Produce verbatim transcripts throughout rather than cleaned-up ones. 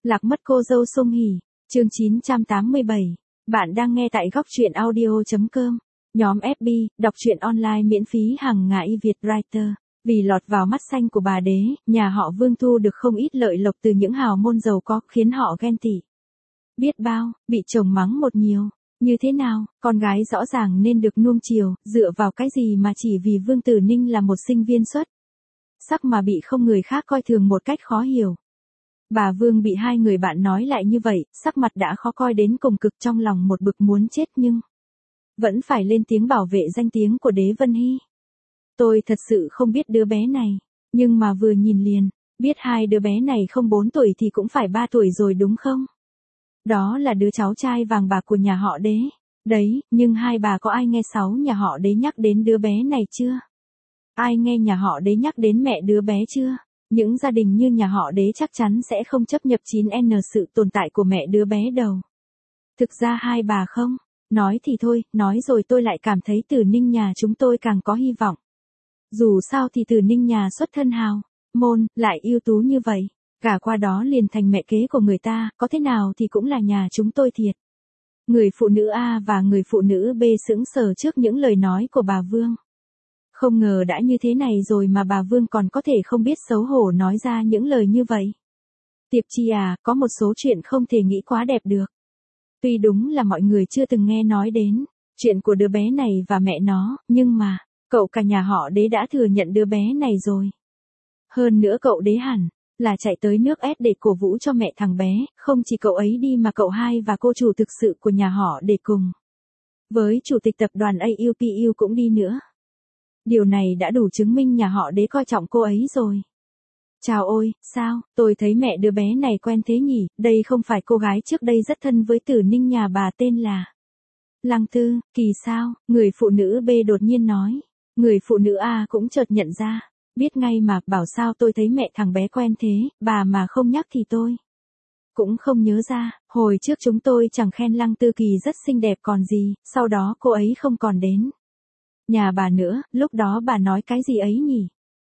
Lạc mất cô dâu Song Hỷ, chương chín trăm tám mươi bảy. Bạn đang nghe tại góc truyện audio.com. Nhóm ép bê, đọc truyện online miễn phí hàng ngày Việt Writer. Vì lọt vào mắt xanh của bà đế, nhà họ Vương thu được không ít lợi lộc từ những hào môn giàu có, khiến họ ghen tị. Biết bao, bị chồng mắng một nhiều. Như thế nào, con gái rõ ràng nên được nuông chiều, dựa vào cái gì mà chỉ vì Vương Tử Ninh là một sinh viên xuất sắc mà bị không người khác coi thường một cách khó hiểu. Bà Vương bị hai người bạn nói lại như vậy, sắc mặt đã khó coi đến cùng cực, trong lòng một bực muốn chết nhưng vẫn phải lên tiếng bảo vệ danh tiếng của Đế Vân Hy. Tôi thật sự không biết đứa bé này, nhưng mà vừa nhìn liền, biết hai đứa bé này không bốn tuổi thì cũng phải ba tuổi rồi đúng không? Đó là đứa cháu trai vàng bạc của nhà họ Đế. Đấy, nhưng hai bà có ai nghe sáu nhà họ Đế nhắc đến đứa bé này chưa? Ai nghe nhà họ Đế nhắc đến mẹ đứa bé chưa? Những gia đình như nhà họ Đế chắc chắn sẽ không chấp nhận chín n sự tồn tại của mẹ đứa bé đâu. Thực ra hai bà không, nói thì thôi, nói rồi tôi lại cảm thấy Tử Ninh nhà chúng tôi càng có hy vọng. Dù sao thì Tử Ninh nhà xuất thân hào môn, lại ưu tú như vậy, cả qua đó liền thành mẹ kế của người ta, có thế nào thì cũng là nhà chúng tôi thiệt. Người phụ nữ A và người phụ nữ B sững sờ trước những lời nói của bà Vương. Không ngờ đã như thế này rồi mà bà Vương còn có thể không biết xấu hổ nói ra những lời như vậy. Tiệp Chi à, có một số chuyện không thể nghĩ quá đẹp được. Tuy đúng là mọi người chưa từng nghe nói đến chuyện của đứa bé này và mẹ nó, nhưng mà cậu cả nhà họ Đế đã thừa nhận đứa bé này rồi. Hơn nữa cậu Đế hẳn là chạy tới nước ép để cổ vũ cho mẹ thằng bé, không chỉ cậu ấy đi mà cậu hai và cô chủ thực sự của nhà họ Đế cùng với chủ tịch tập đoàn a u pê u cũng đi nữa. Điều này đã đủ chứng minh nhà họ Đế coi trọng cô ấy rồi. Chào ôi, sao, tôi thấy mẹ đứa bé này quen thế nhỉ, đây không phải cô gái trước đây rất thân với Tử Ninh nhà bà tên là Lăng Tư, kỳ sao, người phụ nữ B đột nhiên nói. Người phụ nữ A cũng chợt nhận ra, biết ngay mà, bảo sao tôi thấy mẹ thằng bé quen thế, bà mà không nhắc thì tôi cũng không nhớ ra, hồi trước chúng tôi chẳng khen Lăng Tư Kỳ rất xinh đẹp còn gì, sau đó cô ấy không còn đến nhà bà nữa, lúc đó bà nói cái gì ấy nhỉ?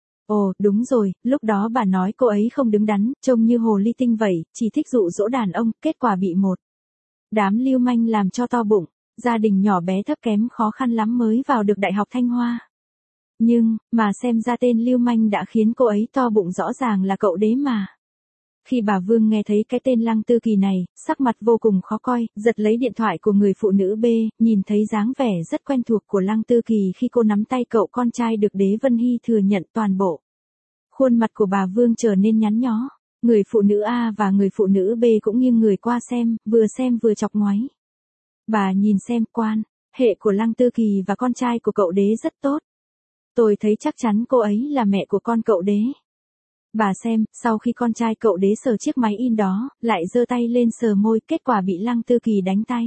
Ồ, đúng rồi, lúc đó bà nói cô ấy không đứng đắn, trông như hồ ly tinh vậy, chỉ thích dụ dỗ đàn ông, kết quả bị một đám lưu manh làm cho to bụng, gia đình nhỏ bé thấp kém khó khăn lắm mới vào được Đại học Thanh Hoa. Nhưng, mà xem ra tên lưu manh đã khiến cô ấy to bụng rõ ràng là cậu Đế mà. Khi bà Vương nghe thấy cái tên Lăng Tư Kỳ này, sắc mặt vô cùng khó coi, giật lấy điện thoại của người phụ nữ B, nhìn thấy dáng vẻ rất quen thuộc của Lăng Tư Kỳ khi cô nắm tay cậu con trai được Đế Vân Hy thừa nhận toàn bộ. Khuôn mặt của bà Vương trở nên nhắn nhó, người phụ nữ A và người phụ nữ B cũng nghiêng người qua xem, vừa xem vừa chọc ngoáy. Bà nhìn xem quan hệ của Lăng Tư Kỳ và con trai của cậu Đế rất tốt. Tôi thấy chắc chắn cô ấy là mẹ của con cậu Đế. Bà xem, sau khi con trai cậu Đế sờ chiếc máy in đó, lại giơ tay lên sờ môi, kết quả bị Lăng Tư Kỳ đánh tay.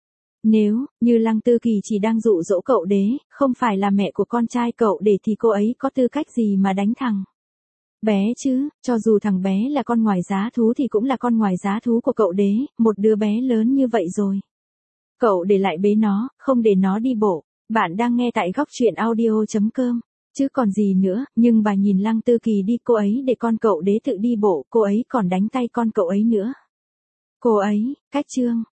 Nếu như Lăng Tư Kỳ chỉ đang dụ dỗ cậu Đế, không phải là mẹ của con trai cậu Đế thì cô ấy có tư cách gì mà đánh thằng bé chứ, cho dù thằng bé là con ngoài giá thú thì cũng là con ngoài giá thú của cậu Đế, một đứa bé lớn như vậy rồi. Cậu để lại bế nó, không để nó đi bộ. Bạn đang nghe tại góc truyện audio.com. Chứ còn gì nữa, nhưng bà nhìn Lăng Tư Kỳ đi, cô ấy để con cậu Đế tự đi bộ, cô ấy còn đánh tay con cậu ấy nữa. Cô ấy, cách trương,